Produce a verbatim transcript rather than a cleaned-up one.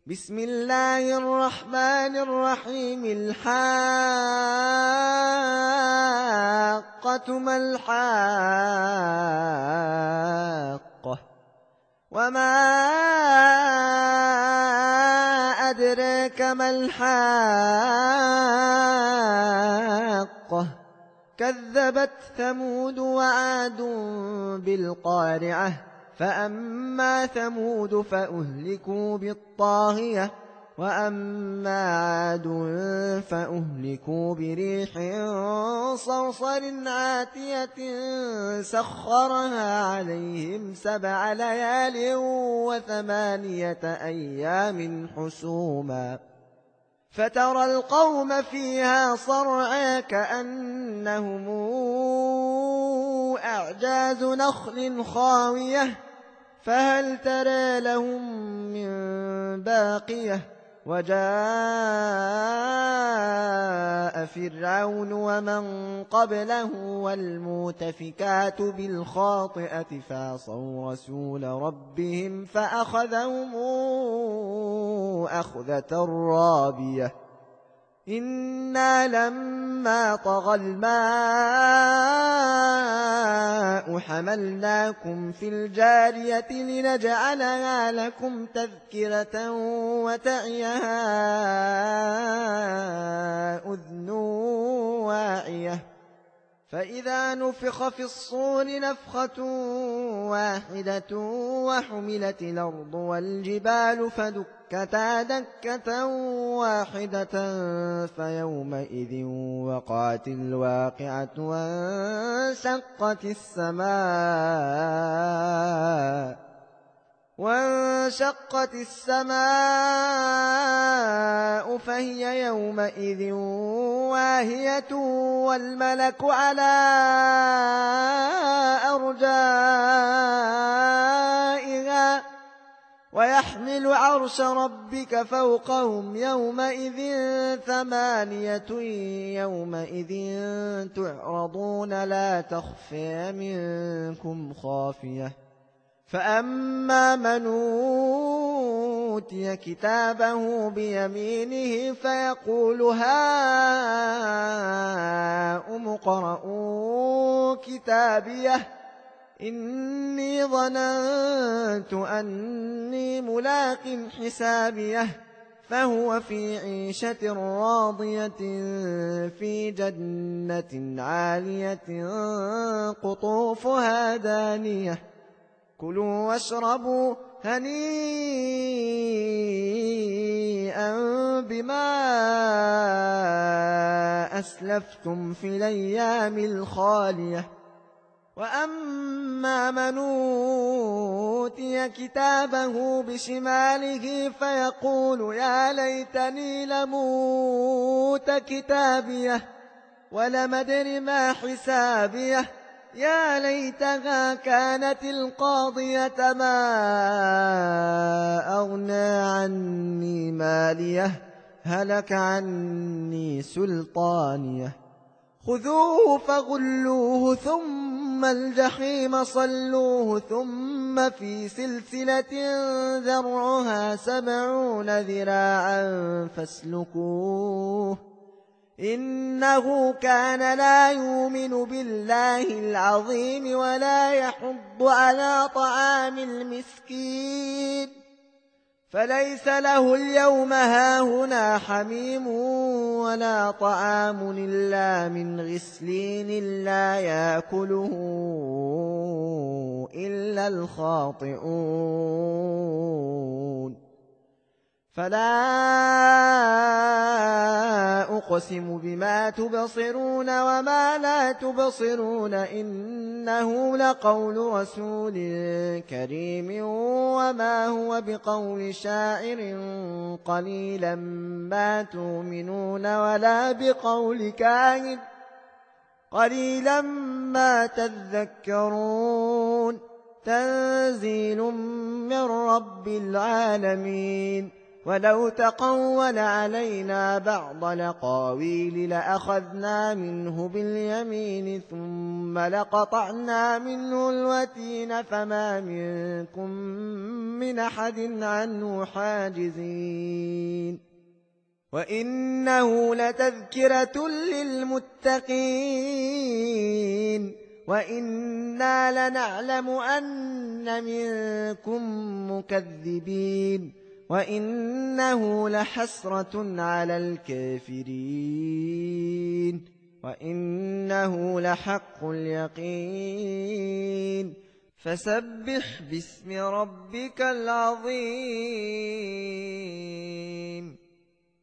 بسم الله الرحمن الرحيم. الحاقة ما الحاقة، وما أدراك ما الحاقة. كذبت ثمود وعاد بالقارعة، فأما ثمود فأهلكوا بالطاغية، وأما عاد فأهلكوا بريح صرصر عاتية سخرها عليهم سبع ليال وثمانية أيام حسوما، فترى القوم فيها صرعى كأنهم أعجاز نخل خاوية، فهل ترى لهم من باقية. وجاء فرعون ومن قبله والمؤتفكات بالخاطئة فعصوا رسول ربهم فأخذهم أخذة رابية. إنا لما طغى الماء حملناكم في الجارية لنجعلها لكم تذكرة وتعيها أذن واعية. فإذا نفخ في الصور نفخة واحدة وحملت الأرض والجبال فدكتا دكة واحدة فيومئذ وقعت الواقعة وانشقت السماء وانشقت السماء فهي يومئذ واهية والملك على أرجائها ويحمل عرش ربك فوقهم يومئذ ثمانية يومئذ تعرضون لا تخفى منكم خافية. فأما من أوتي كتابه بيمينه فيقول هاؤم اقرءوا كتابيه إني ظننت أني ملاق حسابيه فهو في عيشة راضية في جنة عالية قطوفها دانية. كلوا واشربوا هنيئا بما أسلفتم في الأيام الخالية. وأما من أوتي كتابه بشماله فيقول يا ليتني لموت كتابيه ولم أدر ما حسابيه يا ليتها كانت القاضية ما أغنى عني ماليه هلك عني سلطانيه. خذوه فغلوه ثم الجحيم صلوه ثم في سلسلة ذرعها سبعون ذراعا فاسلكوه إنه كان لا يؤمن بالله العظيم ولا يحض على طعام المسكين فليس له اليوم هاهنا حميم ولا طعام إلا من غسلين لا يأكله إلا الخاطئون. فلا أقسم بما تبصرون وما لا تبصرون إنه لقول رسول كريم وما هو بقول شاعر قليلا ما تؤمنون ولا بقول كاهن قليلا ما تذكرون. تنزيل من رب العالمين. ولو تقول علينا بعض الأقاويل لأخذنا منه باليمين ثم لقطعنا منه الوتين فما منكم من أحد عنه حاجزين وإنه لتذكرة للمتقين وإنا لنعلم أن منكم مكذبين وإنه لحسرة على الكافرين وإنه لحق اليقين فسبح باسم ربك العظيم.